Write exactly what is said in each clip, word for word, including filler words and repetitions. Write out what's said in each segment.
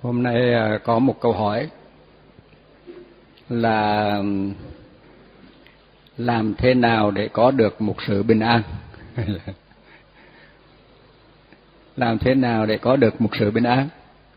Hôm nay có một câu hỏi là làm thế nào để có được một sự bình an? Làm thế nào để có được một sự bình an?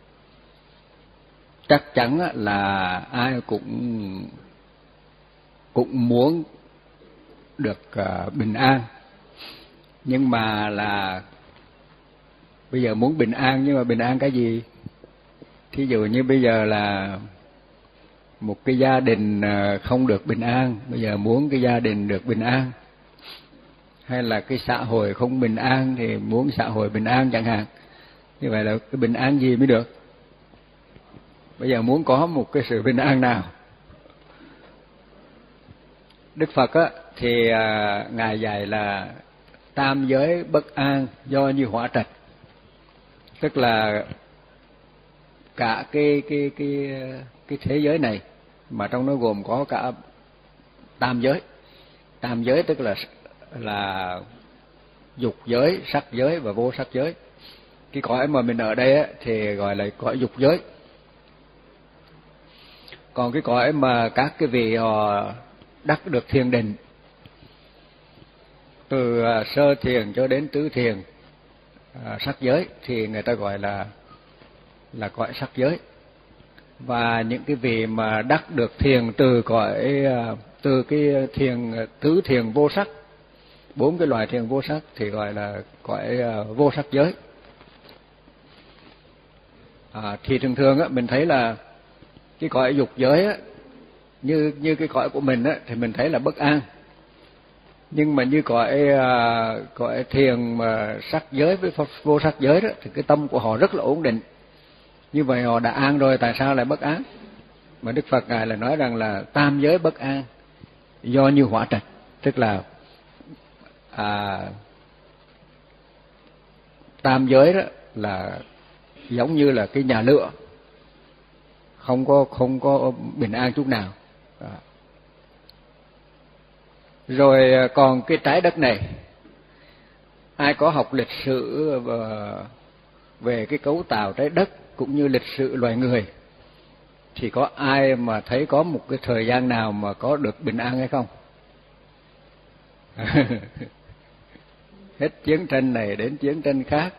Chắc chắn là ai cũng cũng muốn được bình an, nhưng mà là bây giờ muốn bình an, nhưng mà bình an cái gì? Thí dụ như bây giờ là một cái gia đình không được bình an, bây giờ muốn cái gia đình được bình an, hay là cái xã hội không bình an thì muốn xã hội bình an chẳng hạn. Như vậy là cái bình an gì mới được? Bây giờ muốn có một cái sự bình an nào? Đức Phật á, thì à, Ngài dạy là tam giới bất an do như hỏa trạch, tức là cả cái cái cái cái thế giới này mà trong nó gồm có cả tam giới. Tam giới tức là là dục giới, sắc giới và vô sắc giới. Cái cõi mà mình ở đây á, thì gọi là cõi dục giới. Còn cái cõi mà các cái vị họ đắc được thiền định, từ sơ thiền cho đến tứ thiền, à, sắc giới, thì người ta gọi là là cõi sắc giới. Và những cái vị mà đắc được thiền từ cõi từ cái thiền tứ thiền vô sắc, bốn cái loại thiền vô sắc thì gọi là cõi vô sắc giới. À, thì thường thường á, mình thấy là cái cõi dục giới á, như như cái cõi của mình á, thì mình thấy là bất an. Nhưng mà như cõi cõi thiền mà sắc giới với vô sắc giới đó, thì cái tâm của họ rất là ổn định. Như vậy họ đã an rồi, tại sao lại bất an? Mà Đức Phật Ngài là nói rằng là tam giới bất an do như hỏa trạch, tức là à, tam giới đó là giống như là cái nhà lửa, không có không có bình an chút nào. À. Rồi còn cái trái đất này, ai có học lịch sử về cái cấu tạo trái đất cũng như lịch sử loài người thì có ai mà thấy có một cái thời gian nào mà có được bình an hay không? Hết chiến tranh này đến chiến tranh khác,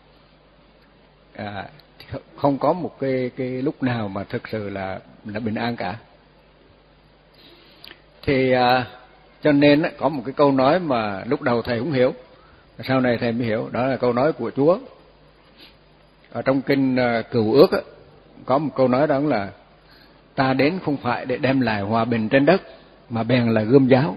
à, không có một cái cái lúc nào mà thực sự là là bình an cả. Thì à, cho nên có một cái câu nói mà lúc đầu thầy không hiểu, sau này thầy mới hiểu, đó là câu nói của Chúa. Ở trong kinh Cựu Ước á, có một câu nói đó là ta đến không phải để đem lại hòa bình trên đất, mà bèn là gươm giáo.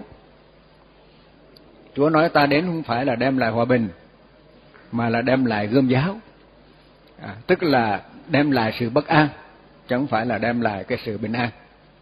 Chúa nói ta đến không phải là đem lại hòa bình, mà là đem lại gươm giáo, à, tức là đem lại sự bất an, chứ không phải là đem lại cái sự bình an.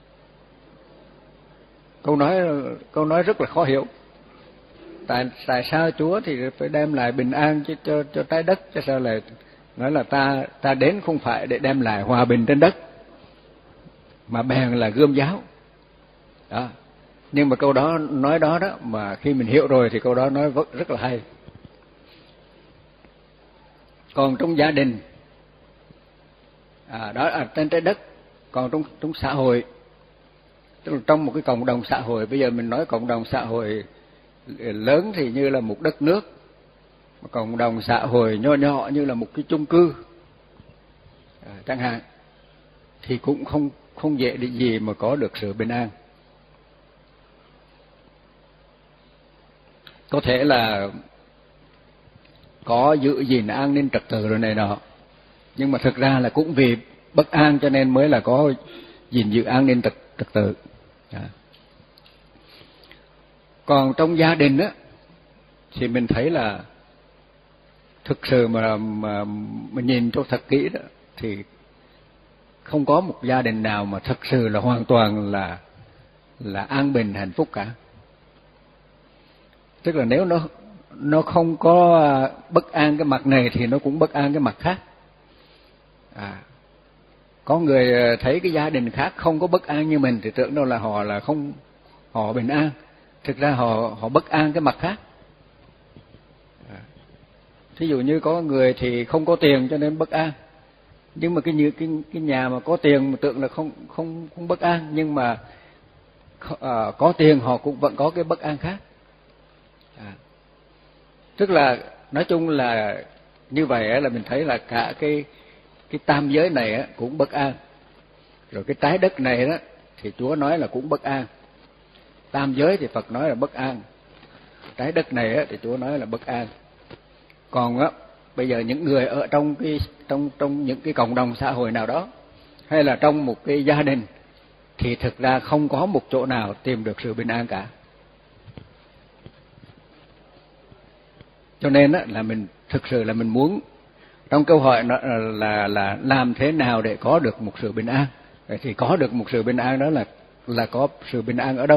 Câu nói câu nói rất là khó hiểu. Tại tại sao Chúa thì phải đem lại bình an cho cho, cho trái đất, chứ sao lại nói là ta ta đến không phải để đem lại hòa bình trên đất, mà bèn là gươm giáo. Đó. Nhưng mà câu đó nói đó đó mà khi mình hiểu rồi thì câu đó nói rất là hay. Còn trong gia đình, à, đó là trên trái đất. Còn trong trong xã hội, tức là trong một cái cộng đồng xã hội, bây giờ mình nói cộng đồng xã hội lớn thì như là một đất nước, cộng đồng xã hội nho nhỏ như là một cái chung cư, à, chẳng hạn, thì cũng không không dễ để gì mà có được sự bình an. Có thể là có giữ gìn an ninh trật tự rồi này nọ, nhưng mà thực ra là cũng vì bất an cho nên mới là có gìn giữ an ninh trật, trật tự. À. Còn trong gia đình á, thì mình thấy là thực sự mà mà, mà nhìn cho thật kỹ đó, thì không có một gia đình nào mà thực sự là hoàn toàn là là an bình hạnh phúc cả. Tức là nếu nó nó không có bất an cái mặt này thì nó cũng bất an cái mặt khác. À, có người thấy cái gia đình khác không có bất an như mình thì tưởng đâu là họ là không họ bình an, thực ra họ họ bất an cái mặt khác. À, thí dụ như có người thì không có tiền cho nên bất an, Nhưng mà cái như cái cái nhà mà có tiền mà tưởng là không không không bất an, nhưng mà à, có tiền họ cũng vẫn có cái bất an khác. À, tức là nói chung là như vậy là mình thấy là cả cái cái tam giới này cũng bất an. Rồi cái trái đất này đó thì Chúa nói là cũng bất an. Tam giới thì Phật nói là bất an. Trái đất này thì Chúa nói là bất an. Còn á bây giờ những người ở trong cái trong trong những cái cộng đồng xã hội nào đó, hay là trong một cái gia đình, thì thực ra không có một chỗ nào tìm được sự bình an cả. Cho nên á là mình thực sự là mình muốn, trong câu hỏi nó là, là là làm thế nào để có được một sự bình an. Vậy thì có được một sự bình an đó là là có sự bình an ở đâu?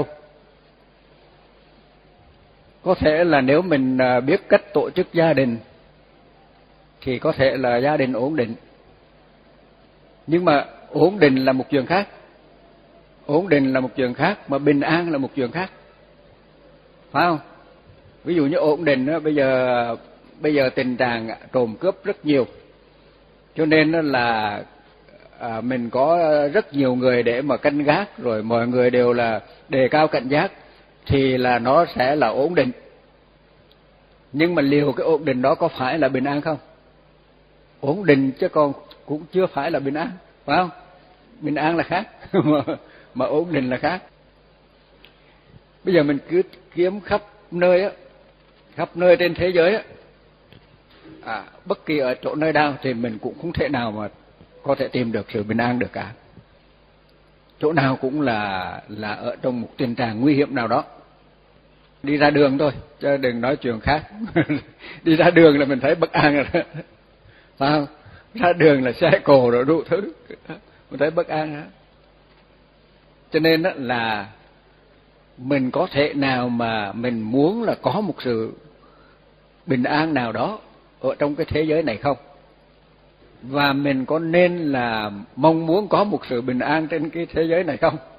Có thể là nếu mình biết cách tổ chức gia đình thì có thể là gia đình ổn định. Nhưng mà ổn định là một chuyện khác. Ổn định là một chuyện khác, mà bình an là một chuyện khác. Phải không? Ví dụ như ổn định đó, bây giờ bây giờ tình trạng trộm cướp rất nhiều. Cho nên là à, mình có rất nhiều người để mà canh gác, rồi mọi người đều là đề cao cảnh giác, thì là nó sẽ là ổn định. Nhưng mà liệu cái ổn định đó có phải là bình an không? Ổn định chứ còn cũng chưa phải là bình an, phải không? Bình an là khác, mà, mà ổn định là khác. Bây giờ mình cứ kiếm khắp nơi á, khắp nơi trên thế giới á, à, bất kỳ ở chỗ nơi nào thì mình cũng không thể nào mà có thể tìm được sự bình an được cả. Chỗ nào cũng là là ở trong một tình trạng nguy hiểm nào đó. Đi ra đường thôi, chứ đừng nói chuyện khác. Đi ra đường là mình thấy bất an rồi đó. Phải không? Ra đường là xe cộ rồi đủ thứ, mình thấy bất an đó. Cho nên đó là mình có thể nào mà mình muốn là có một sự bình an nào đó ở trong cái thế giới này không? Và mình có nên là mong muốn có một sự bình an trên cái thế giới này không?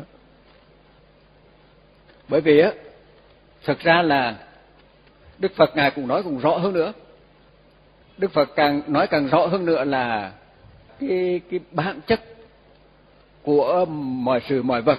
Bởi vì á, thực ra là Đức Phật Ngài cũng nói cũng rõ hơn nữa. Đức Phật càng nói càng rõ hơn nữa là cái cái bản chất của mọi sự mọi vật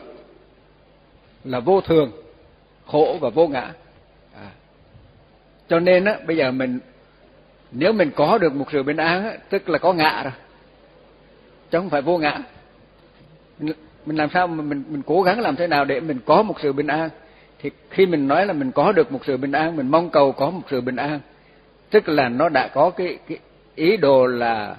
là vô thường, khổ và vô ngã. À. Cho nên á, bây giờ mình nếu mình có được một sự bình an á, tức là có ngã rồi, chứ không phải vô ngã. Mình, mình làm sao mà mình mình cố gắng làm thế nào để mình có một sự bình an? Thì khi mình nói là mình có được một sự bình an, mình mong cầu có một sự bình an, tức là nó đã có cái cái ý đồ là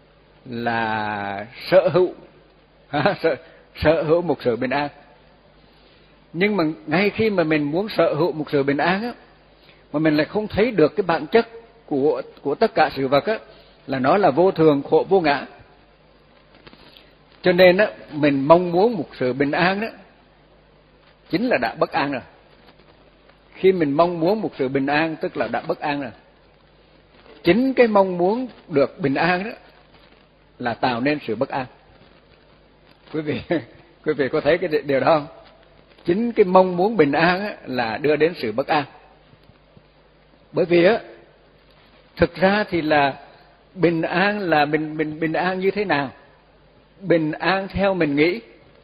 là sở hữu, sở, sở hữu một sự bình an. Nhưng mà ngay khi mà mình muốn sở hữu một sự bình an á, mà mình lại không thấy được cái bản chất của của tất cả sự vật á, là nó là vô thường, khổ, vô ngã. Cho nên á, mình mong muốn một sự bình an đó chính là đã bất an rồi. Khi mình mong muốn một sự bình an tức là đã bất an rồi. Chính cái mong muốn được bình an đó là tạo nên sự bất an. Quý vị quý vị có thấy cái điều đó không? Chính cái mong muốn bình an á, là đưa đến sự bất an. Bởi vì á, thực ra thì là bình an là bình bình bình an như thế nào? Bình an theo mình nghĩ.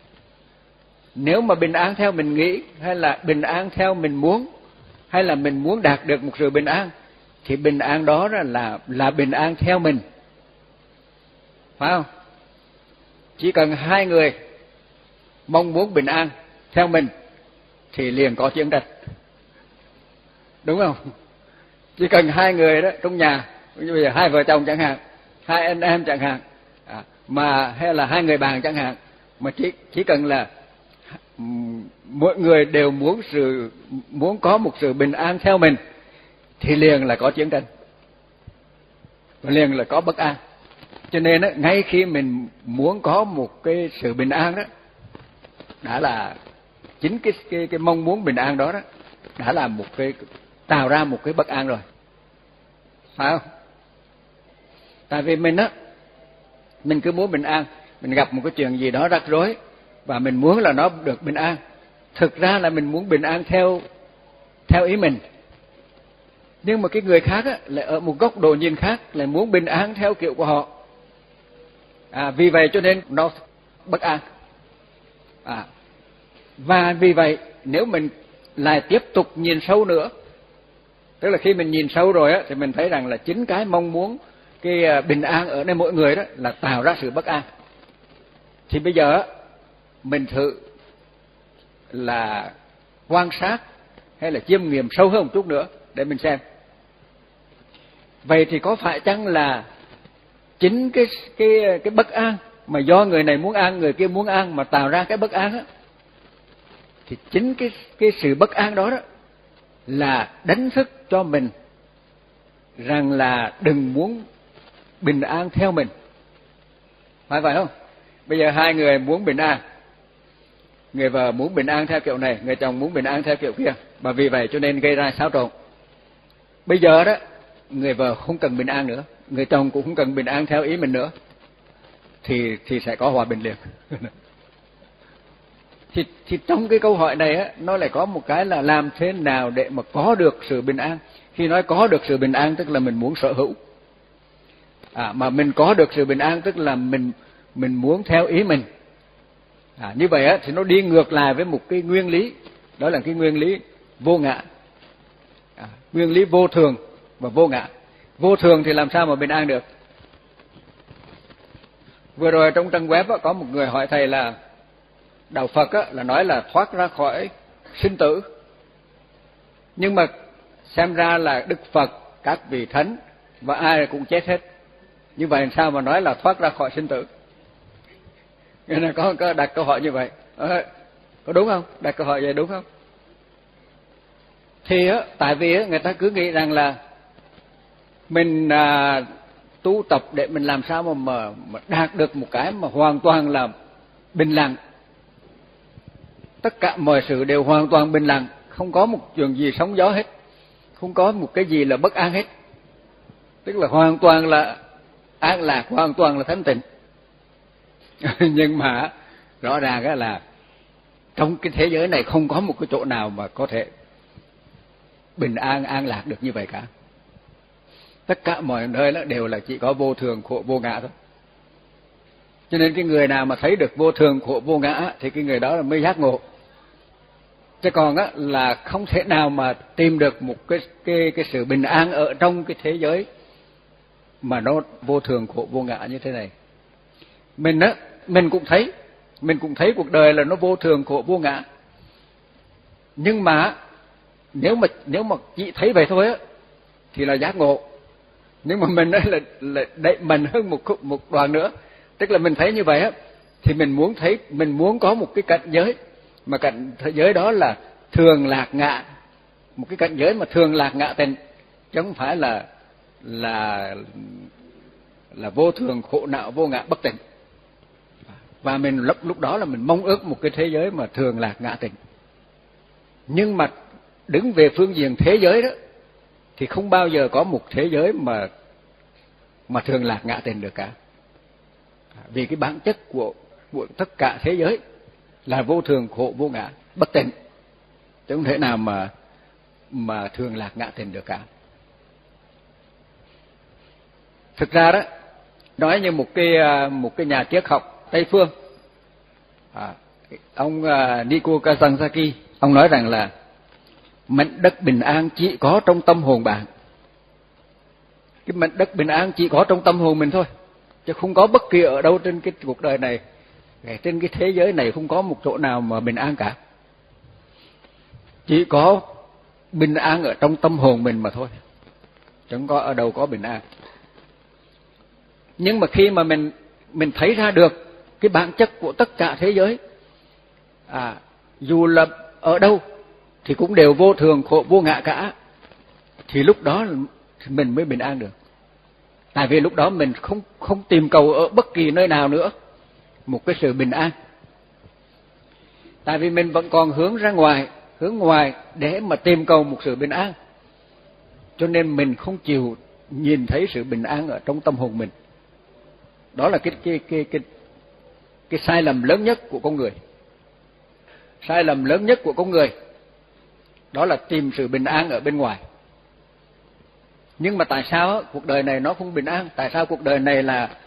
Nếu mà bình an theo mình nghĩ, hay là bình an theo mình muốn, hay là mình muốn đạt được một sự bình an, thì bình an đó là là bình an theo mình. Phải không? Chỉ cần hai người mong muốn bình an theo mình thì liền có chiến tranh. Đúng không? Chỉ cần hai người đó trong nhà, bây giờ hai vợ chồng chẳng hạn, hai anh em chẳng hạn, à, mà hay là hai người bạn chẳng hạn, mà chỉ chỉ cần là mỗi người đều muốn sự muốn có một sự bình an theo mình thì liền là có chiến tranh, liền là có bất an. Cho nên đó, ngay khi mình muốn có một cái sự bình an đó, đã là chính cái cái cái mong muốn bình an đó đó đã là một cái tạo ra một cái bất an rồi. Phải không? Tại vì mình á, mình cứ muốn bình an, mình gặp một cái chuyện gì đó rắc rối và mình muốn là nó được bình an. Thực ra là mình muốn bình an theo theo ý mình. Nhưng mà cái người khác á, lại ở một góc độ nhìn khác, lại muốn bình an theo kiểu của họ. À, vì vậy cho nên nó bất an. À, và vì vậy nếu mình lại tiếp tục nhìn sâu nữa, tức là khi mình nhìn sâu rồi á, thì mình thấy rằng là chính cái mong muốn cái bình an ở nơi mỗi người đó là tạo ra sự bất an. Thì bây giờ mình thử là quan sát hay là chiêm nghiệm sâu hơn một chút nữa để mình xem. Vậy thì có phải chăng là chính cái cái cái bất an mà do người này muốn an, người kia muốn an mà tạo ra cái bất an á, thì chính cái cái sự bất an đó đó là đánh thức cho mình rằng là đừng muốn bình an theo mình. Phải vậy không? Bây giờ hai người muốn bình an, người vợ muốn bình an theo kiểu này, người chồng muốn bình an theo kiểu kia, và vì vậy cho nên gây ra xáo trộn. Bây giờ đó, người vợ không cần bình an nữa, người chồng cũng không cần bình an theo ý mình nữa, thì thì sẽ có hòa bình liền. thì thì trong cái câu hỏi này á, nó lại có một cái là làm thế nào để mà có được sự bình an. Khi nói có được sự bình an tức là mình muốn sở hữu. À, mà mình có được sự bình an tức là mình mình muốn theo ý mình. À, như vậy á, thì nó đi ngược lại với một cái nguyên lý, đó là cái nguyên lý vô ngã. À, nguyên lý vô thường và vô ngã. Vô thường thì làm sao mà bình an được? Vừa rồi trong trang web á, có một người hỏi thầy là đạo Phật á, là nói là thoát ra khỏi sinh tử, nhưng mà xem ra là Đức Phật, các vị thánh và ai cũng chết hết, như vậy làm sao mà nói là thoát ra khỏi sinh tử? Nên là có, có đặt câu hỏi như vậy, à, có đúng không? Đặt câu hỏi vậy đúng không? Thì á, tại vì á, người ta cứ nghĩ rằng là mình à, tu tập để mình làm sao mà, mà mà đạt được một cái mà hoàn toàn là bình lặng, tất cả mọi sự đều hoàn toàn bình lặng, không có một chuyện gì sóng gió hết, không có một cái gì là bất an hết, tức là hoàn toàn là an lạc, hoàn toàn là thanh tịnh. Nhưng mà rõ ràng là trong cái thế giới này không có một cái chỗ nào mà có thể bình an, an lạc được như vậy cả. Tất cả mọi nơi đó đều là chỉ có vô thường, khổ, vô ngã thôi. Cho nên cái người nào mà thấy được vô thường, khổ, vô ngã thì cái người đó là mới giác ngộ. Chứ còn á là không thể nào mà tìm được một cái cái cái sự bình an ở trong cái thế giới mà nó vô thường, khổ, vô ngã như thế này. Mình á, mình cũng thấy, mình cũng thấy cuộc đời là nó vô thường, khổ, vô ngã. Nhưng mà nếu mà nếu mà chỉ thấy vậy thôi á thì là giác ngộ. Nhưng mà mình ấy là, là đẩy mình hơn một một đoạn nữa, tức là mình thấy như vậy á thì mình muốn thấy, mình muốn có một cái cảnh giới mà cảnh giới đó là thường lạc ngã, một cái cảnh giới mà thường lạc ngã tịnh, chứ không phải là là là vô thường, khổ não, vô ngã, bất tịnh. Và mình lúc lúc đó là mình mong ước một cái thế giới mà thường lạc ngã tịnh. Nhưng mà đứng về phương diện thế giới đó thì không bao giờ có một thế giới mà mà thường lạc ngã tịnh được cả. Vì cái bản chất của của tất cả thế giới là vô thường, khổ, vô ngã, bất tịnh, chứ không thể nào mà mà thường lạc ngã tịnh được cả. Thực ra đó, nói như một cái một cái nhà triết học Tây phương, à, ông Niko Kazantzakis, ông nói rằng là mảnh đất bình an chỉ có trong tâm hồn bạn. Cái mảnh đất bình an chỉ có trong tâm hồn mình thôi, chứ không có bất kỳ ở đâu trên cái cuộc đời này, trên cái thế giới này không có một chỗ nào mà bình an cả. Chỉ có bình an ở trong tâm hồn mình mà thôi, chẳng có ở đâu có bình an. Nhưng mà khi mà mình mình thấy ra được cái bản chất của tất cả thế giới, à, dù là ở đâu thì cũng đều vô thường, khổ, vô ngã cả, thì lúc đó mình mới bình an được. Tại vì lúc đó mình không không tìm cầu ở bất kỳ nơi nào nữa một cái sự bình an. Tại vì mình vẫn còn hướng ra ngoài, hướng ngoài để mà tìm cầu một sự bình an, cho nên mình không chịu nhìn thấy sự bình an ở trong tâm hồn mình. Đó là cái cái cái cái cái sai lầm lớn nhất của con người. Sai lầm lớn nhất của con người đó là tìm sự bình an ở bên ngoài. Nhưng mà tại sao cuộc đời này nó không bình an? Tại sao cuộc đời này là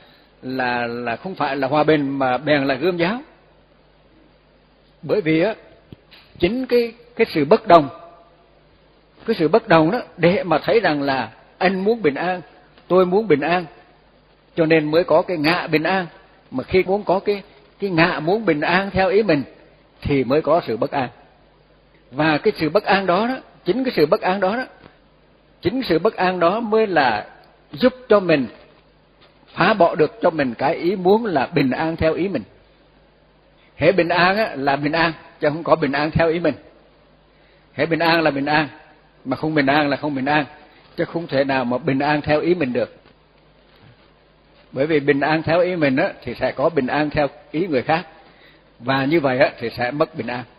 là là không phải là hòa bình mà bèn là gươm giáo. Bởi vì á, chính cái cái sự bất đồng, cái sự bất đồng đó để mà thấy rằng là anh muốn bình an, tôi muốn bình an, cho nên mới có cái ngạ bình an. Mà khi muốn có cái cái ngạ muốn bình an theo ý mình thì mới có sự bất an. Và cái sự bất an đó đó, chính cái sự bất an đó đó, chính sự bất an đó mới là giúp cho mình phá bỏ được cho mình cái ý muốn là bình an theo ý mình. Hễ bình an á, là bình an, chứ không có bình an theo ý mình. Hễ bình an là bình an, mà không bình an là không bình an, chứ không thể nào mà bình an theo ý mình được. Bởi vì bình an theo ý mình á, thì sẽ có bình an theo ý người khác, và như vậy á, thì sẽ mất bình an.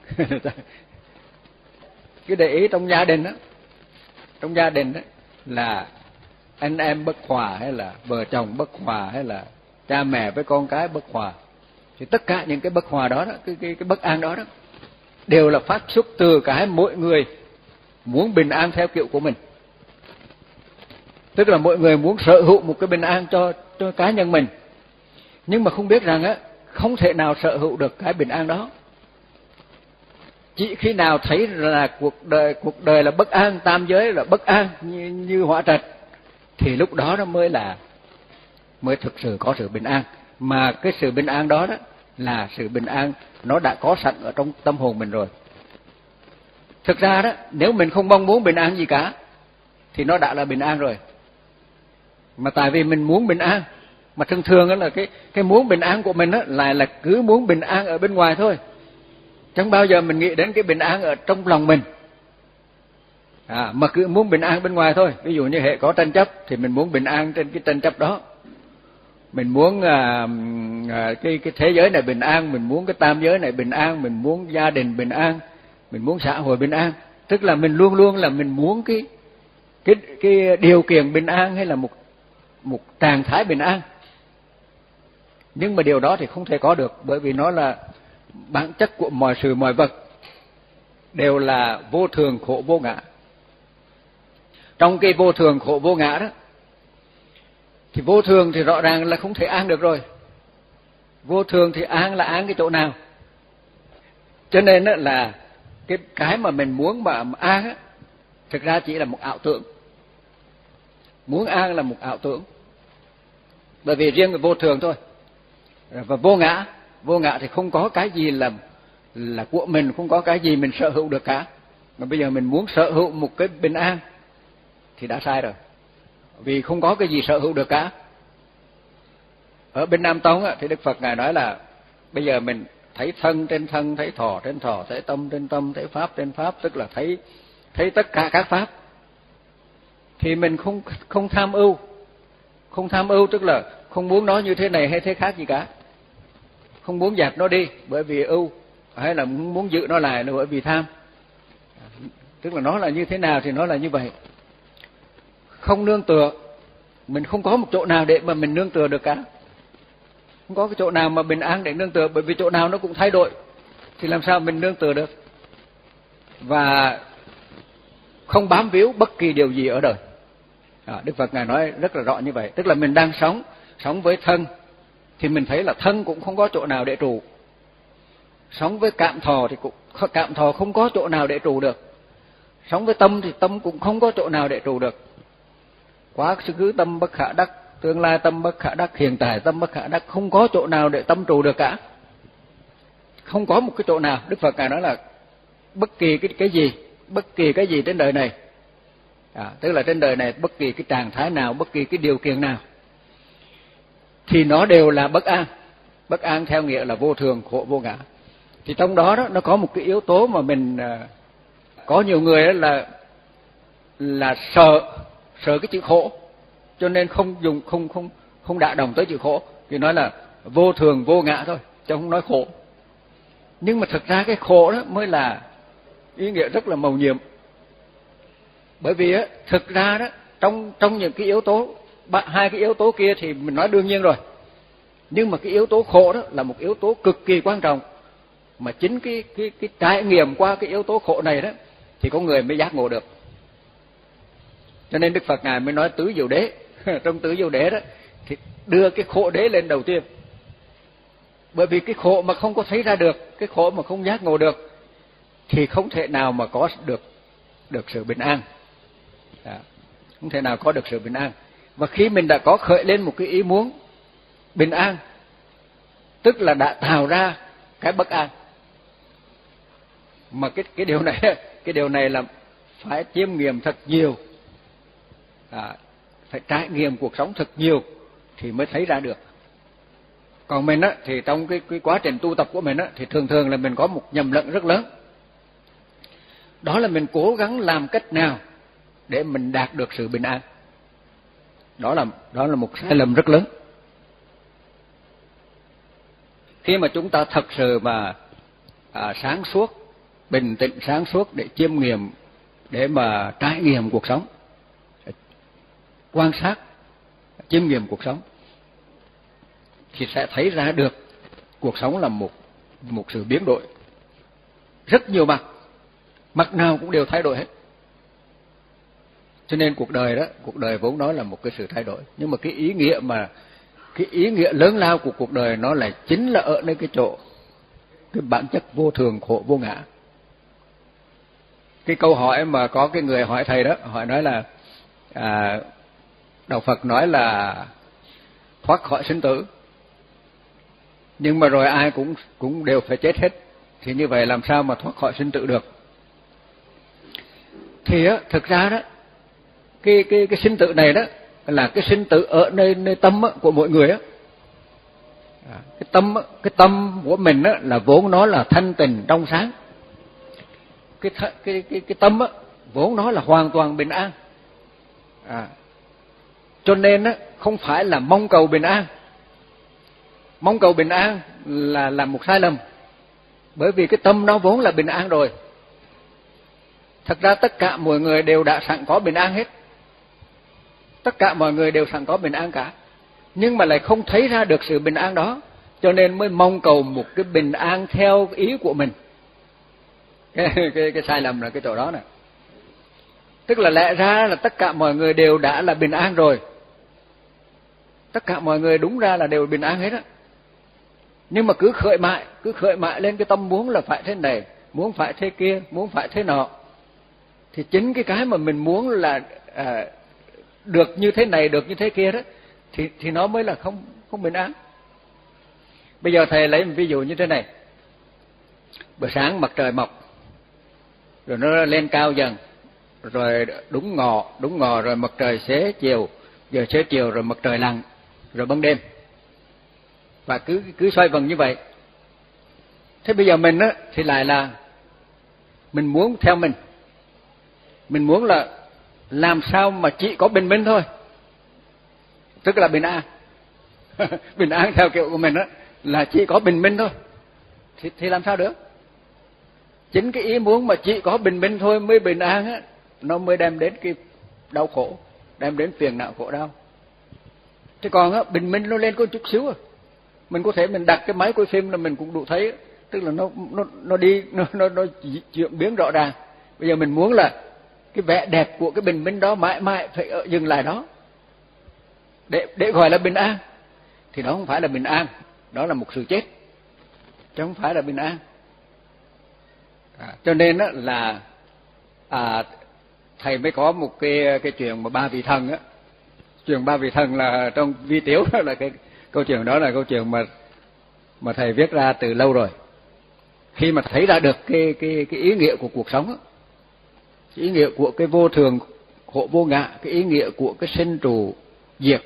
Cứ để ý trong gia đình á, trong gia đình á, là anh em bất hòa, hay là vợ chồng bất hòa, hay là cha mẹ với con cái bất hòa, thì tất cả những cái bất hòa đó, đó cái, cái, cái bất an đó, đó đều là phát xuất từ cái mỗi người muốn bình an theo kiểu của mình. Tức là mỗi người muốn sở hữu một cái bình an cho, cho cá nhân mình, nhưng mà không biết rằng á, không thể nào sở hữu được cái bình an đó. Chỉ khi nào thấy là cuộc đời cuộc đời là bất an, tam giới là bất an như, như hỏa trạch, thì lúc đó nó mới là mới thực sự có sự bình an. Mà cái sự bình an đó đó là sự bình an nó đã có sẵn ở trong tâm hồn mình rồi. Thực ra đó, nếu mình không mong muốn bình an gì cả thì nó đã là bình an rồi. Mà tại vì mình muốn bình an, mà thường thường đó là cái cái muốn bình an của mình đó lại là cứ muốn bình an ở bên ngoài thôi, chẳng bao giờ mình nghĩ đến cái bình an ở trong lòng mình. À, mà cứ muốn bình an bên ngoài thôi. Ví dụ như hệ có tranh chấp thì mình muốn bình an trên cái tranh chấp đó. Mình muốn à, à, cái cái thế giới này bình an, mình muốn cái tam giới này bình an, mình muốn gia đình bình an, mình muốn xã hội bình an. Tức là mình luôn luôn là mình muốn cái cái cái điều kiện bình an, hay là một một trạng thái bình an. Nhưng mà điều đó thì không thể có được, bởi vì nó là bản chất của mọi sự mọi vật đều là vô thường khổ vô ngã. Trong cái vô thường khổ vô ngã đó thì vô thường thì rõ ràng là không thể an được rồi. Vô thường thì an là an cái chỗ nào? Cho nên đó là cái cái mà mình muốn mà, mà an á, thực ra chỉ là một ảo tưởng. Muốn an là một ảo tưởng. Bởi vì riêng cái vô thường thôi. Và vô ngã, vô ngã thì không có cái gì là là của mình, không có cái gì mình sở hữu được cả. Mà bây giờ mình muốn sở hữu một cái bình an thì đã sai rồi. Vì không có cái gì sở hữu được cả. Ở bên Nam Tông á, thì Đức Phật Ngài nói là bây giờ mình thấy thân trên thân, thấy thọ trên thọ, thấy tâm trên tâm, thấy pháp trên pháp, tức là thấy thấy tất cả các pháp. Thì mình không không tham ưu, không tham ưu tức là không muốn nó như thế này hay thế khác gì cả. Không muốn dẹp nó đi bởi vì ưu, hay là muốn giữ nó lại là bởi vì tham. Tức là nó là như thế nào thì nó là như vậy. Không nương tựa, mình không có một chỗ nào để mà mình nương tựa được cả. Không có cái chỗ nào mà bình an để nương tựa, bởi vì chỗ nào nó cũng thay đổi, thì làm sao mình nương tựa được. Và không bám víu bất kỳ điều gì ở đời. À, Đức Phật Ngài nói rất là rõ như vậy. Tức là mình đang sống, sống với thân thì mình thấy là thân cũng không có chỗ nào để trụ. Sống với cảm thọ thì cũng cảm thọ không có chỗ nào để trụ được. Sống với tâm thì tâm cũng không có chỗ nào để trụ được. Quá khứ tâm bất khả đắc, tương lai tâm bất khả đắc, hiện tại tâm bất khả đắc, không có chỗ nào để tâm trụ được cả. Không có một cái chỗ nào. Đức Phật Ngài nói là bất kỳ cái cái gì, bất kỳ cái gì trên đời này, à, tức là trên đời này bất kỳ cái trạng thái nào, bất kỳ cái điều kiện nào, thì nó đều là bất an. Bất an theo nghĩa là vô thường, khổ, vô ngã. Thì trong đó, đó nó có một cái yếu tố mà mình à, có nhiều người đó là là sợ sợ cái chữ khổ, cho nên không dùng không không không đả động tới chữ khổ, thì nói là vô thường vô ngã thôi, chứ không nói khổ. Nhưng mà thực ra cái khổ đó mới là ý nghĩa rất là mầu nhiệm. Bởi vì á, thực ra đó trong trong những cái yếu tố, hai cái yếu tố kia thì mình nói đương nhiên rồi, nhưng mà cái yếu tố khổ đó là một yếu tố cực kỳ quan trọng, mà chính cái cái cái trải nghiệm qua cái yếu tố khổ này đó thì có người mới giác ngộ được. Cho nên Đức Phật Ngài mới nói tứ diệu đế. Trong tứ diệu đế đó thì đưa cái khổ đế lên đầu tiên. Bởi vì cái khổ mà không có thấy ra được, cái khổ mà không giác ngộ được, thì không thể nào mà có được được sự bình an. Đó. Không thể nào có được sự bình an. Và khi mình đã có khởi lên một cái ý muốn bình an, tức là đã tạo ra cái bất an. Mà cái cái điều này cái điều này là phải chiêm nghiệm thật nhiều, à, phải trải nghiệm cuộc sống thật nhiều thì mới thấy ra được. Còn mình á thì trong cái, cái quá trình tu tập của mình á thì thường thường là mình có một nhầm lẫn rất lớn. Đó là mình cố gắng làm cách nào để mình đạt được sự bình an. Đó là đó là một sai lầm rất lớn. Khi mà chúng ta thật sự mà à, sáng suốt, bình tĩnh sáng suốt để chiêm nghiệm, để mà trải nghiệm cuộc sống, quan sát, chiêm nghiệm cuộc sống, thì sẽ thấy ra được cuộc sống là một một sự biến đổi rất nhiều mặt, mặt nào cũng đều thay đổi hết. Cho nên cuộc đời đó, cuộc đời vốn đó là một cái sự thay đổi, nhưng mà cái ý nghĩa mà cái ý nghĩa lớn lao của cuộc đời nó là chính là ở nơi cái chỗ cái bản chất vô thường, khổ vô ngã. Cái câu hỏi mà có cái người hỏi thầy đó, hỏi nói là à, đạo Phật nói là thoát khỏi sinh tử, nhưng mà rồi ai cũng cũng đều phải chết hết, thì như vậy làm sao mà thoát khỏi sinh tử được? Thì á, thực ra đó, cái cái cái sinh tử này đó là cái sinh tử ở nơi nơi tâm á, của mỗi người á. À, cái tâm á, cái tâm của mình á là vốn nó là thanh tịnh trong sáng. Cái th, cái cái cái tâm á vốn nó là hoàn toàn bình an. À, cho nên á không phải là mong cầu bình an. Mong cầu bình an là là một sai lầm. Bởi vì cái tâm nó vốn là bình an rồi. Thật ra tất cả mọi người đều đã sẵn có bình an hết. Tất cả mọi người đều sẵn có bình an cả. Nhưng mà lại không thấy ra được sự bình an đó, cho nên mới mong cầu một cái bình an theo ý của mình. Cái, cái, cái sai lầm là cái chỗ đó nè. Tức là lẽ ra là tất cả mọi người đều đã là bình an rồi. Tất cả mọi người đúng ra là đều bình an hết á. Nhưng mà cứ khởi mãi, cứ khởi mãi lên cái tâm muốn là phải thế này, muốn phải thế kia, muốn phải thế nọ. Thì chính cái cái mà mình muốn là à, được như thế này, được như thế kia đó, thì thì nó mới là không không bình an. Bây giờ thầy lấy một ví dụ như thế này. Bữa sáng mặt trời mọc, rồi nó lên cao dần, rồi đúng ngọ, đúng ngọ rồi mặt trời xế chiều, giờ xế chiều rồi mặt trời lặn, rồi ban đêm. Và cứ cứ xoay vần như vậy. Thế bây giờ mình á thì lại là mình muốn theo mình. Mình muốn là làm sao mà chỉ có bình minh thôi. Tức là bình an. Bình an theo kiểu của mình á là chỉ có bình minh thôi. Thì, thì làm sao được? Chính cái ý muốn mà chỉ có bình minh thôi mới bình an á, nó mới đem đến cái đau khổ, đem đến phiền não khổ đau. Thế còn á, bình minh nó lên có chút xíu à. Mình có thể mình đặt cái máy quay phim là mình cũng đủ thấy, tức là nó nó nó đi nó nó nó chuyển biến rõ ràng. Bây giờ mình muốn là cái vẻ đẹp của cái bình minh đó mãi mãi phải ở dừng lại đó để để gọi là bình an, thì đó không phải là bình an, đó là một sự chết, chứ không phải là bình an. À, cho nên á là à, thầy mới có một cái cái chuyện mà ba vị thần á, chuyện ba vị thần là trong vi tiếu đó, là cái câu chuyện đó là câu chuyện mà mà thầy viết ra từ lâu rồi. Khi mà thấy ra được cái cái cái ý nghĩa của cuộc sống á, cái ý nghĩa của cái vô thường khổ vô ngã, cái ý nghĩa của cái sinh trụ diệt,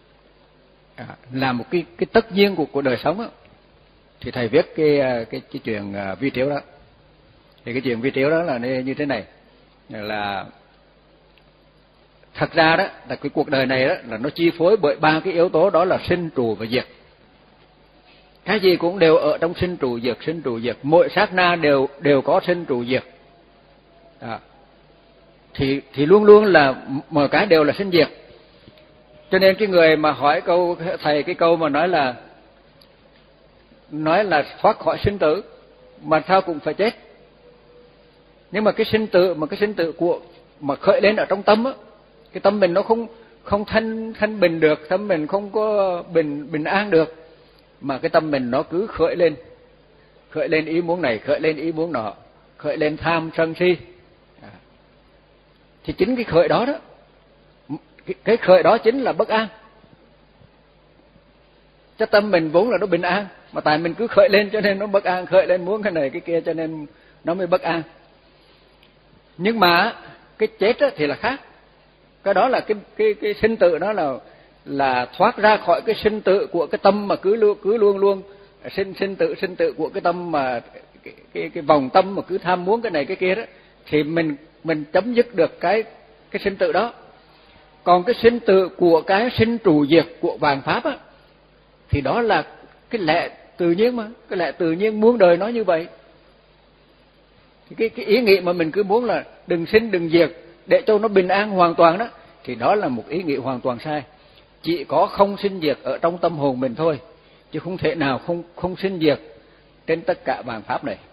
à, là một cái cái tất nhiên của của đời sống á, thì thầy viết cái cái cái chuyện uh, vi tiếu đó. Thì cái chuyện vi tiếu đó là như thế này, là thật ra đó là cái cuộc đời này đó là nó chi phối bởi ba cái yếu tố, đó là sinh trụ và diệt. Cái gì cũng đều ở trong sinh trụ diệt, sinh trụ diệt, mỗi sát na đều đều có sinh trụ diệt. À, thì thì luôn luôn là mọi cái đều là sinh diệt. Cho nên cái người mà hỏi câu thầy cái câu mà nói là nói là thoát khỏi sinh tử mà sao cũng phải chết. Nhưng mà cái sinh tử mà cái sinh tử của mà khởi lên ở trong tâm á, cái tâm mình nó không không thanh thanh bình được, tâm mình không có bình bình an được, mà cái tâm mình nó cứ khởi lên, khởi lên ý muốn này, khởi lên ý muốn nọ, khởi lên tham sân si. Thì chính cái khởi đó đó, cái, cái khởi đó chính là bất an. Cho tâm mình vốn là nó bình an, mà tại mình cứ khởi lên cho nên nó bất an, khởi lên muốn cái này cái kia cho nên nó mới bất an. Nhưng mà cái chết thì là khác. Cái đó là cái cái cái sinh tử, đó là là thoát ra khỏi cái sinh tử của cái tâm mà cứ luôn cứ luôn luôn sinh sinh tử sinh tử của cái tâm, mà cái cái, cái vòng tâm mà cứ tham muốn cái này cái kia đó, thì mình mình chấm dứt được cái cái sinh tử đó. Còn cái sinh tử của cái sinh trụ diệt của vạn pháp á, thì đó là cái lẽ tự nhiên, mà cái lẽ tự nhiên muôn đời nó như vậy. Thì cái cái ý nghĩ mà mình cứ muốn là đừng sinh đừng diệt để cho nó bình an hoàn toàn đó, thì đó là một ý nghĩ hoàn toàn sai. Chỉ có không sinh diệt ở trong tâm hồn mình thôi, chứ không thể nào không không sinh diệt trên tất cả vạn pháp này.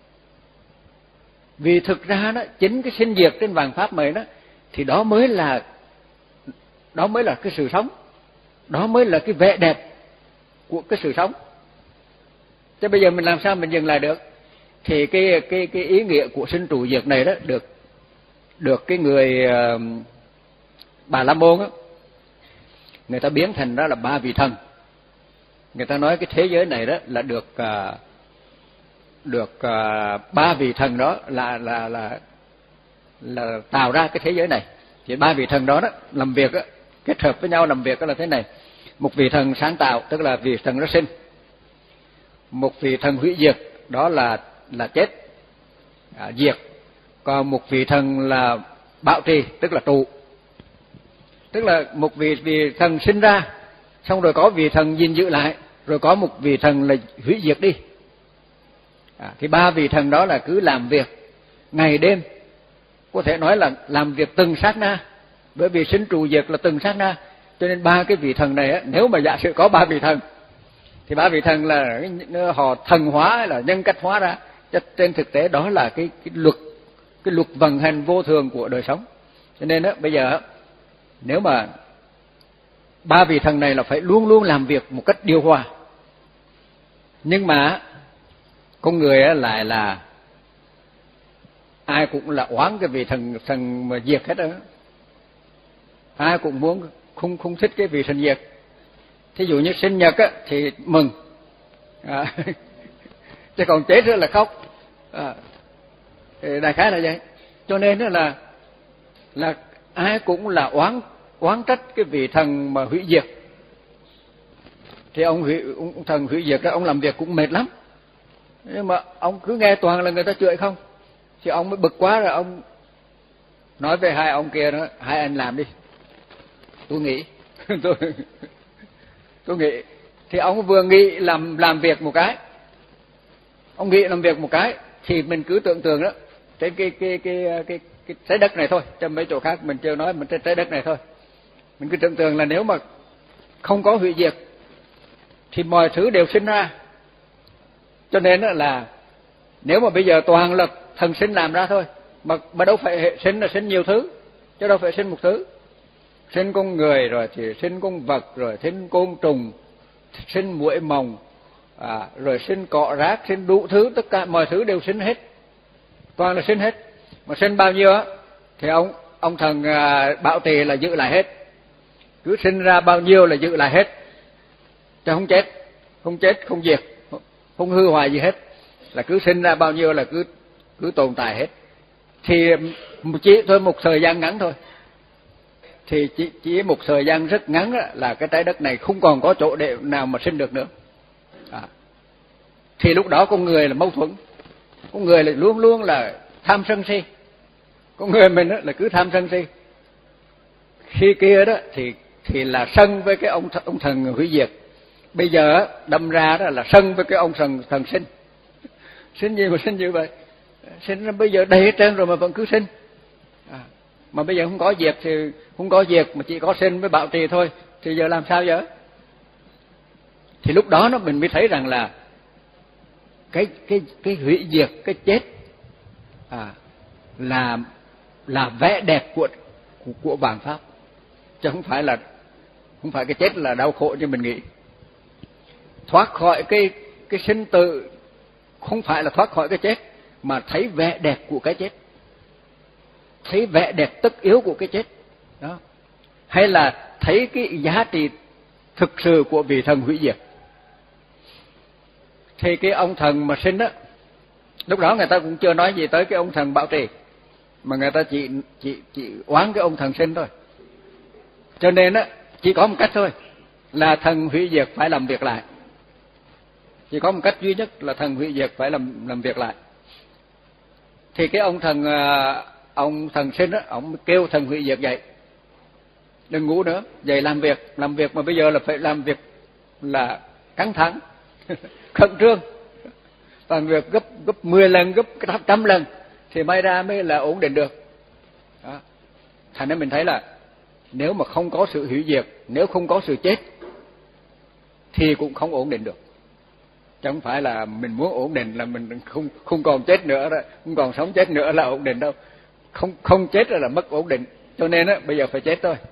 Vì thực ra đó, chính cái sinh diệt trên vạn pháp này đó, thì đó mới là đó mới là cái sự sống, đó mới là cái vẻ đẹp của cái sự sống. Chứ bây giờ mình làm sao mình dừng lại được? Thì cái cái cái ý nghĩa của sinh trụ diệt này đó được được cái người uh, Bà La Môn á, người ta biến thành đó là ba vị thần. Người ta nói cái thế giới này đó là được uh, được uh, ba vị thần đó là là là là tạo ra cái thế giới này. Thì ba vị thần đó đó làm việc á, kết hợp với nhau làm việc đó là thế này: một vị thần sáng tạo, tức là vị thần nó sinh; một vị thần hủy diệt, đó là là chết, à, diệt; còn một vị thần là bảo trì, tức là trụ. Tức là một vị vị thần sinh ra, xong rồi có vị thần gìn giữ lại, rồi có một vị thần là hủy diệt đi. À, thì ba vị thần đó là cứ làm việc ngày đêm, có thể nói là làm việc từng sát na, bởi vì sinh trụ diệt là từng sát na. Cho nên ba cái vị thần này á, nếu mà giả sử có ba vị thần, thì ba vị thần là họ thần hóa hay là nhân cách hóa ra. Trên thực tế đó là cái cái luật cái luật vận hành vô thường của đời sống. Cho nên á, bây giờ nếu mà ba vị thần này là phải luôn luôn làm việc một cách điều hòa, nhưng mà con người á lại là ai cũng là oán cái vị thần thần mà diệt hết đó. Ai cũng muốn không không thích cái vị thần diệt. Thí dụ như sinh nhật á thì mừng, à, chứ còn chết là khóc. À, đại khái là vậy. Cho nên đó là là ai cũng là oán oán trách cái vị thần mà hủy diệt. Thì ông hủy ông thần hủy diệt đó, ông làm việc cũng mệt lắm, nhưng mà ông cứ nghe toàn là người ta chửi không, thì ông mới bực quá rồi ông nói với hai ông kia đó: hai anh làm đi, tôi nghĩ tôi tôi nghĩ. Thì ông vừa nghĩ làm làm việc một cái, ông nghĩ làm việc một cái, thì mình cứ tưởng tượng đó, trên cái cái cái cái cái, cái trái đất này thôi, trong mấy chỗ khác mình chưa nói, mình trên trái đất này thôi, mình cứ tưởng tượng là nếu mà không có hủy diệt thì mọi thứ đều sinh ra. Cho nên là nếu mà bây giờ toàn là thần sinh làm ra thôi, mà mà đâu phải sinh là sinh nhiều thứ, chứ đâu phải sinh một thứ. Sinh con người, rồi thì sinh con vật, rồi sinh côn trùng, sinh muỗi mồng, à, rồi sinh cọ rác, sinh đủ thứ, tất cả mọi thứ đều sinh hết, toàn là sinh hết. Mà sinh bao nhiêu á thì ông ông thần à, bảo trì là giữ lại hết, cứ sinh ra bao nhiêu là giữ lại hết, chứ không chết, không chết, không diệt, không hư hoại gì hết, là cứ sinh ra bao nhiêu là cứ cứ tồn tại hết. Thì chỉ thôi một thời gian ngắn thôi, thì chỉ, chỉ một thời gian rất ngắn là cái trái đất này không còn có chỗ để nào mà sinh được nữa. À, thì lúc đó con người là mâu thuẫn, con người là luôn luôn là tham sân si, con người mình đó là cứ tham sân si. Khi kia đó thì thì là sân với cái ông ông thần hủy diệt, bây giờ đâm ra đó là sân với cái ông thần thần sinh. Sinh gì mà sinh như vậy, sinh ra bây giờ đầy hết trơn rồi mà vẫn cứ sinh. À, mà bây giờ không có diệt thì không có diệt mà chỉ có sinh với bảo trì thôi, thì giờ làm sao giờ? Thì lúc đó nó mình mới thấy rằng là cái cái cái hủy diệt, cái chết à, là là vẻ đẹp của của, của vạn pháp. chứ không phải là không phải cái chết là đau khổ như mình nghĩ. Thoát khỏi cái cái sinh tử không phải là thoát khỏi cái chết, mà thấy vẻ đẹp của cái chết, thấy vẻ đẹp tất yếu của cái chết đó, hay là thấy cái giá trị thực sự của vị thần hủy diệt. Thì cái ông thần mà sinh á, lúc đó người ta cũng chưa nói gì tới cái ông thần bảo trì, mà người ta chỉ chỉ chỉ oán cái ông thần sinh thôi. Cho nên á, chỉ có một cách thôi, là thần hủy diệt phải làm việc lại. Chỉ có một cách duy nhất là thần hủy diệt phải làm làm việc lại. Thì cái ông thần ông thần sinh á, ông kêu thần hủy diệt dậy, đừng ngủ nữa, dậy làm việc, làm việc mà bây giờ là phải làm việc là căng thẳng, khẩn trương, làm việc gấp gấp mười lần, gấp trăm lần thì may ra mới là ổn định được. Đó. Thành nên mình thấy là nếu mà không có sự hủy diệt, nếu không có sự chết thì cũng không ổn định được. Chẳng phải là mình muốn ổn định là mình không không còn chết nữa đó, không còn sống chết nữa là ổn định đâu. Không không chết là mất ổn định. Cho nên á bây giờ phải chết thôi.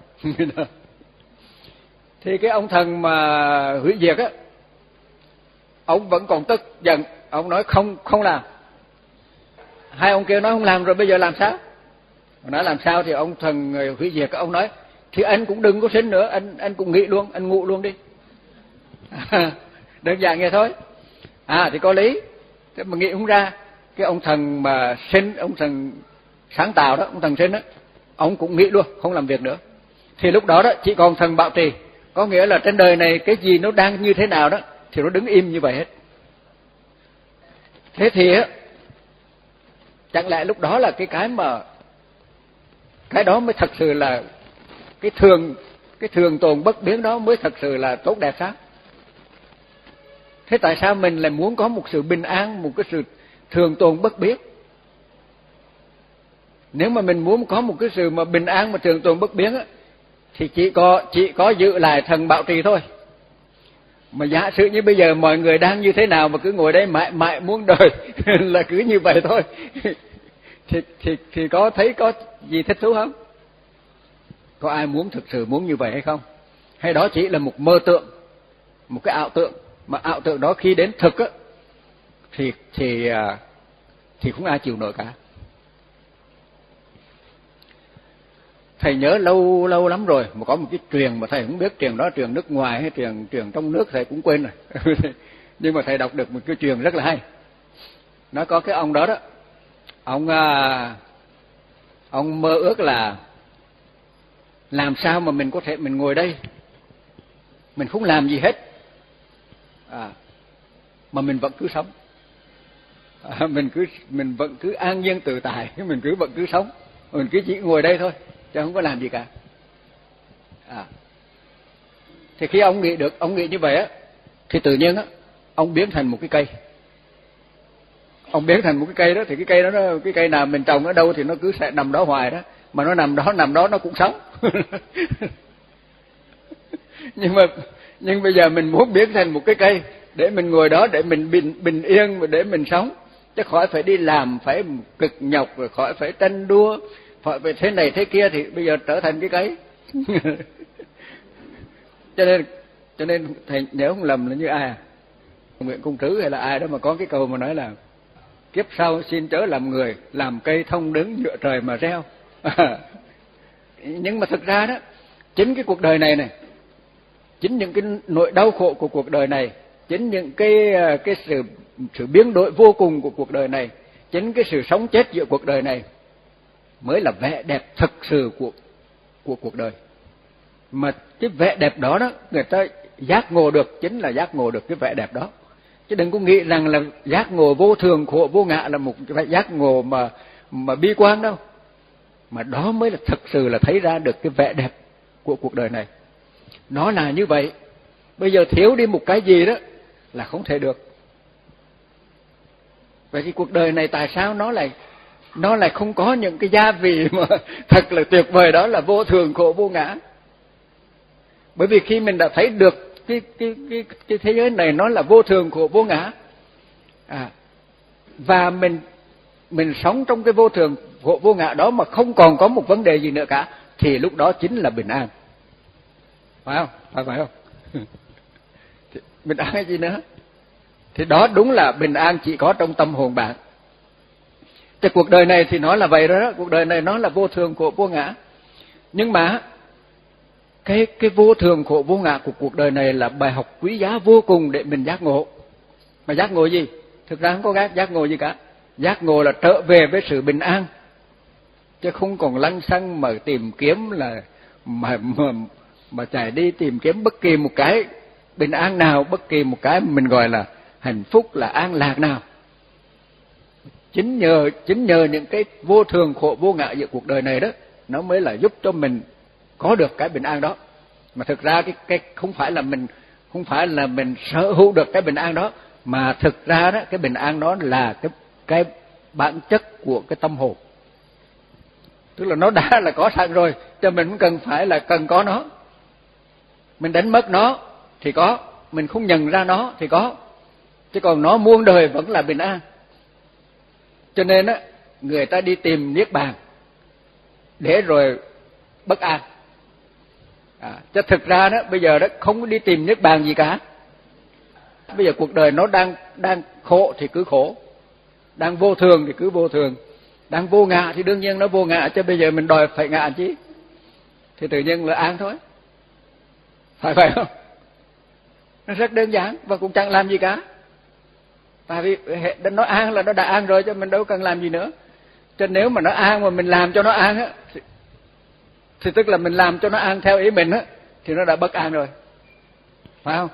Thì cái ông thần mà hủy diệt á, ông vẫn còn tức giận, ông nói không không làm. Hai ông kia nói không làm rồi bây giờ làm sao? Nói làm sao thì ông thần hủy diệt, ông nói thì anh cũng đừng có sinh nữa, anh anh cũng nghỉ luôn, anh ngủ luôn đi. Đơn giản vậy thôi. À thì có lý. Thế mà nghĩ không ra, cái ông thần mà sinh, ông thần sáng tạo đó, ông thần sinh đó, ông cũng nghĩ luôn, không làm việc nữa. Thì lúc đó đó chỉ còn thần bảo trì, có nghĩa là trên đời này cái gì nó đang như thế nào đó thì nó đứng im như vậy hết. Thế thì á, chẳng lẽ lúc đó là cái cái mà cái đó mới thật sự là cái thường cái thường tồn bất biến đó mới thật sự là tốt đẹp sao? Thế tại sao mình lại muốn có một sự bình an, một cái sự thường tồn bất biến? Nếu mà mình muốn có một cái sự mà bình an mà thường tồn bất biến á, thì chỉ có chỉ có giữ lại thần bảo trì thôi. Mà giả sử như bây giờ mọi người đang như thế nào mà cứ ngồi đây mãi mãi muốn đời là cứ như vậy thôi, thì thì thì có thấy có gì thích thú không? Có ai muốn thực sự muốn như vậy hay không? Hay đó chỉ là một mơ tượng, một cái ảo tượng, mà ảo tượng đó khi đến thực á thì thì thì không ai chịu nổi cả. Thầy nhớ lâu lâu lắm rồi mà có một cái truyền mà thầy không biết truyền đó truyền nước ngoài hay truyền truyền trong nước thầy cũng quên rồi. Nhưng mà thầy đọc được một cái truyền rất là hay. Nó có cái ông đó đó, ông ông mơ ước là làm sao mà mình có thể mình ngồi đây, mình không làm gì hết, à, mà mình vẫn cứ sống, à, mình cứ mình vẫn cứ an nhiên tự tại, mình cứ vẫn cứ sống, mình cứ chỉ ngồi đây thôi, chứ không có làm gì cả. À, thì khi ông nghĩ được, ông nghĩ như vậy á, thì tự nhiên á, ông biến thành một cái cây. Ông biến thành một cái cây đó, thì cái cây đó, nó, cái cây nào mình trồng ở đâu thì nó cứ sẽ nằm đó hoài đó, mà nó nằm đó nằm đó nó cũng sống. nhưng mà nhưng bây giờ mình muốn biến thành một cái cây để mình ngồi đó, để mình bình bình yên, để mình sống, chứ khỏi phải đi làm, phải cực nhọc, rồi khỏi phải tranh đua, khỏi phải thế này thế kia, thì bây giờ trở thành cái cây. cho nên cho nên thầy nhớ không lầm là như ai à, Nguyễn Công Trứ hay là ai đó mà có cái câu mà nói là kiếp sau xin chớ làm người, làm cây thông đứng dựa trời mà reo. Nhưng mà thực ra đó, chính cái cuộc đời này này, chính những cái nỗi đau khổ của cuộc đời này, chính những cái cái sự sự biến đổi vô cùng của cuộc đời này, chính cái sự sống chết giữa cuộc đời này mới là vẻ đẹp thực sự của của cuộc đời. Mà cái vẻ đẹp đó đó, người ta giác ngộ được, chính là giác ngộ được cái vẻ đẹp đó. Chứ đừng có nghĩ rằng là giác ngộ vô thường khổ vô ngã là một cái giác ngộ mà mà bi quan đâu. Mà đó mới là thực sự là thấy ra được cái vẻ đẹp của cuộc đời này. Nó là như vậy. Bây giờ thiếu đi một cái gì đó là không thể được. Vậy thì cuộc đời này tại sao nó lại nó lại không có những cái gia vị mà thật là tuyệt vời, đó là vô thường khổ vô ngã. Bởi vì khi mình đã thấy được cái cái cái cái thế giới này nó là vô thường khổ vô ngã, à, và mình mình sống trong cái vô thường khổ vô ngã đó mà không còn có một vấn đề gì nữa cả, thì lúc đó chính là bình an. phải không? Phải phải không? Thì bình an cái gì nữa? Thì đó đúng là bình an chỉ có trong tâm hồn bạn. Thì cuộc đời này thì nó là vậy đó, cuộc đời này nó là vô thường khổ vô ngã. Nhưng mà cái cái vô thường khổ vô ngã của cuộc đời này là bài học quý giá vô cùng để mình giác ngộ. Mà giác ngộ gì? Thực ra không có giác, giác ngộ gì cả. Giác ngộ là trở về với sự bình an, chứ không còn lăng xăng mà tìm kiếm là mà mà, mà chạy đi tìm kiếm bất kỳ một cái bình an nào, bất kỳ một cái mình gọi là hạnh phúc, là an lạc nào. Chính nhờ chính nhờ những cái vô thường khổ vô ngã giữa cuộc đời này đó, nó mới là giúp cho mình có được cái bình an đó. Mà thực ra cái cái không phải là mình không phải là mình sở hữu được cái bình an đó, mà thực ra đó cái bình an đó là cái cái bản chất của cái tâm hồn. Tức là nó đã là có sẵn rồi, cho mình không cần phải là cần có nó. Mình đánh mất nó thì có, mình không nhận ra nó thì có, chứ còn nó muôn đời vẫn là bình an. Cho nên á, người ta đi tìm niết bàn để rồi bất an. À, chứ thực ra đó bây giờ đó không có đi tìm niết bàn gì cả. Bây giờ cuộc đời nó đang đang khổ thì cứ khổ, đang vô thường thì cứ vô thường, đang vô ngã thì đương nhiên nó vô ngã, chứ bây giờ mình đòi phải ngã chứ, thì tự nhiên là an thôi. Phải phải không? Nó rất đơn giản và cũng chẳng làm gì cả. Tại vì nó an là nó đã an rồi, chứ mình đâu cần làm gì nữa. Cho nếu mà nó an mà mình làm cho nó an á, thì, thì tức là mình làm cho nó an theo ý mình á, thì nó đã bất an rồi. Phải không?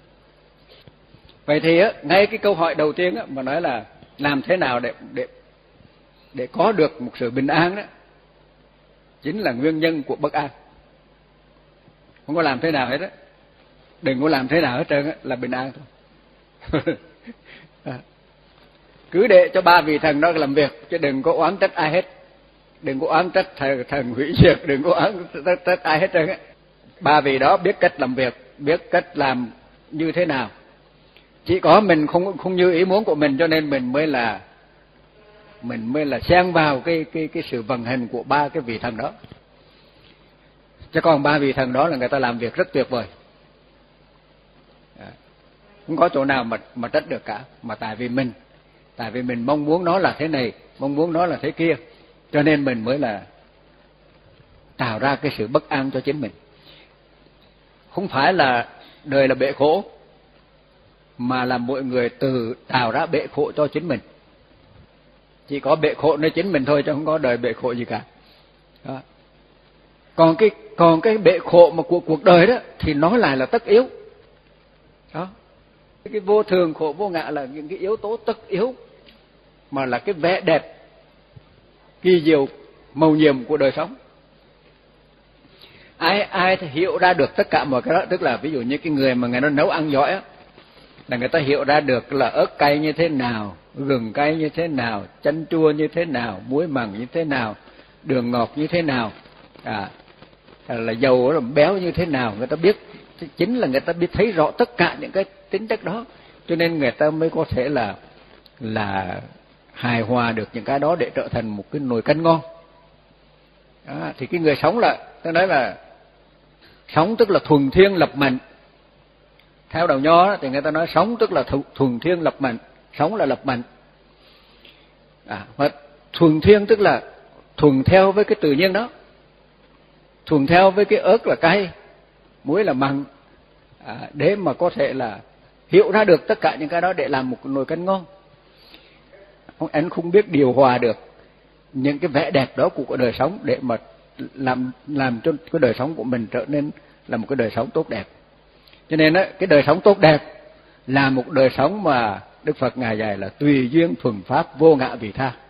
Vậy thì á, ngay cái câu hỏi đầu tiên á, mà nói là làm thế nào để để để có được một sự bình an đó, chính là nguyên nhân của bất an. Không có làm thế nào hết á, đừng có làm thế nào hết trơn á, là bình an thôi. Cứ để cho ba vị thần đó làm việc, chứ đừng có oán trách ai hết, đừng có oán trách thần, thần hủy diệt, đừng có oán trách, trách ai hết trơn á. Ba vị đó biết cách làm việc, biết cách làm như thế nào. Chỉ có mình không không như ý muốn của mình, cho nên mình mới là mình mới là xen vào cái cái cái sự vận hành của ba cái vị thần đó. Chứ còn ba vị thần đó là người ta làm việc rất tuyệt vời, không có chỗ nào mà mà trách được cả. Mà tại vì mình tại vì mình mong muốn nó là thế này, mong muốn nó là thế kia, cho nên mình mới là tạo ra cái sự bất an cho chính mình. Không phải là đời là bể khổ, mà là mọi người tự tạo ra bể khổ cho chính mình. Chỉ có bể khổ nơi chính mình thôi, chứ không có đời bể khổ gì cả. Đó. Còn cái còn cái bể khổ mà của cuộc đời đó thì nó lại là tất yếu. Đó. Cái vô thường khổ vô ngã là những cái yếu tố tất yếu, mà là cái vẻ đẹp kỳ diệu mầu nhiệm của đời sống. Ai ai thì hiểu ra được tất cả mọi cái đó, tức là ví dụ như cái người mà người nó nấu ăn giỏi á, là người ta hiểu ra được là ớt cay như thế nào, gừng cay như thế nào, chanh chua như thế nào, muối mặn như thế nào, đường ngọt như thế nào, à, là dầu là béo như thế nào, người ta biết. Chính là người ta biết thấy rõ tất cả những cái tính chất đó, cho nên người ta mới có thể là là hài hòa được những cái đó để trở thành một cái nồi canh ngon. Đó, thì cái người sống là, tôi nói là sống tức là thuần thiên lập mệnh. Theo đạo Nho thì người ta nói sống tức là thuần thiên lập mệnh, sống là lập mệnh. À, và thuần thiên tức là thuần theo với cái tự nhiên đó, thuần theo với cái ớt là cay, muối là mặn, à, để mà có thể là hiểu ra được tất cả những cái đó để làm một nồi canh ngon. Không, anh không biết điều hòa được những cái vẻ đẹp đó của đời sống để mà làm làm cho cái đời sống của mình trở nên là một cái đời sống tốt đẹp. Cho nên á, cái đời sống tốt đẹp là một đời sống mà Đức Phật ngài dạy là tùy duyên thuần pháp vô ngã vị tha.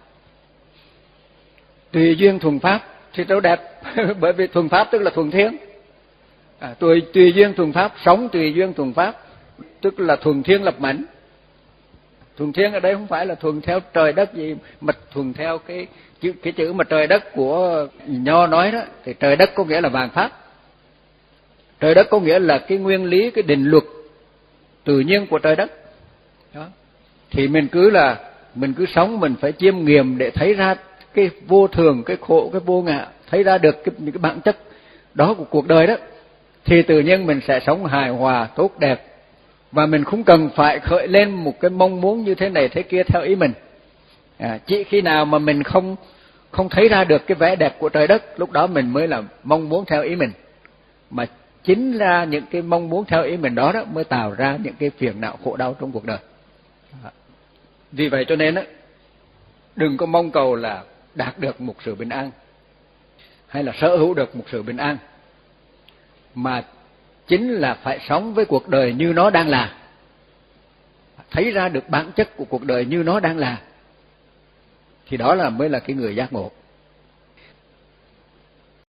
Tùy duyên thuần pháp thì tốt đẹp, bởi vì thuần pháp tức là thuần thiên. À, tùy tùy duyên thuần pháp, sống tùy duyên thuần pháp tức là thuần thiên lập mệnh. Thuần thiên ở đây không phải là thuần theo trời đất gì, mà thuần theo cái chữ cái chữ mà trời đất của Nho nói đó, thì trời đất có nghĩa là vạn pháp. Trời đất có nghĩa là cái nguyên lý, cái định luật tự nhiên của trời đất. Đó. Thì mình cứ là mình cứ sống, mình phải chiêm nghiệm để thấy ra cái vô thường, cái khổ, cái vô ngã, thấy ra được cái những cái bản chất đó của cuộc đời đó, thì tự nhiên mình sẽ sống hài hòa, tốt đẹp. Và mình không cần phải khởi lên một cái mong muốn như thế này thế kia theo ý mình. À, chỉ khi nào mà mình không không thấy ra được cái vẻ đẹp của trời đất, lúc đó mình mới là mong muốn theo ý mình. Mà chính ra những cái mong muốn theo ý mình đó, đó mới tạo ra những cái phiền não khổ đau trong cuộc đời. À, vì vậy cho nên đó, đừng có mong cầu là đạt được một sự bình an hay là sở hữu được một sự bình an, mà chính là phải sống với cuộc đời như nó đang là, thấy ra được bản chất của cuộc đời như nó đang là, thì đó là mới là cái người giác ngộ.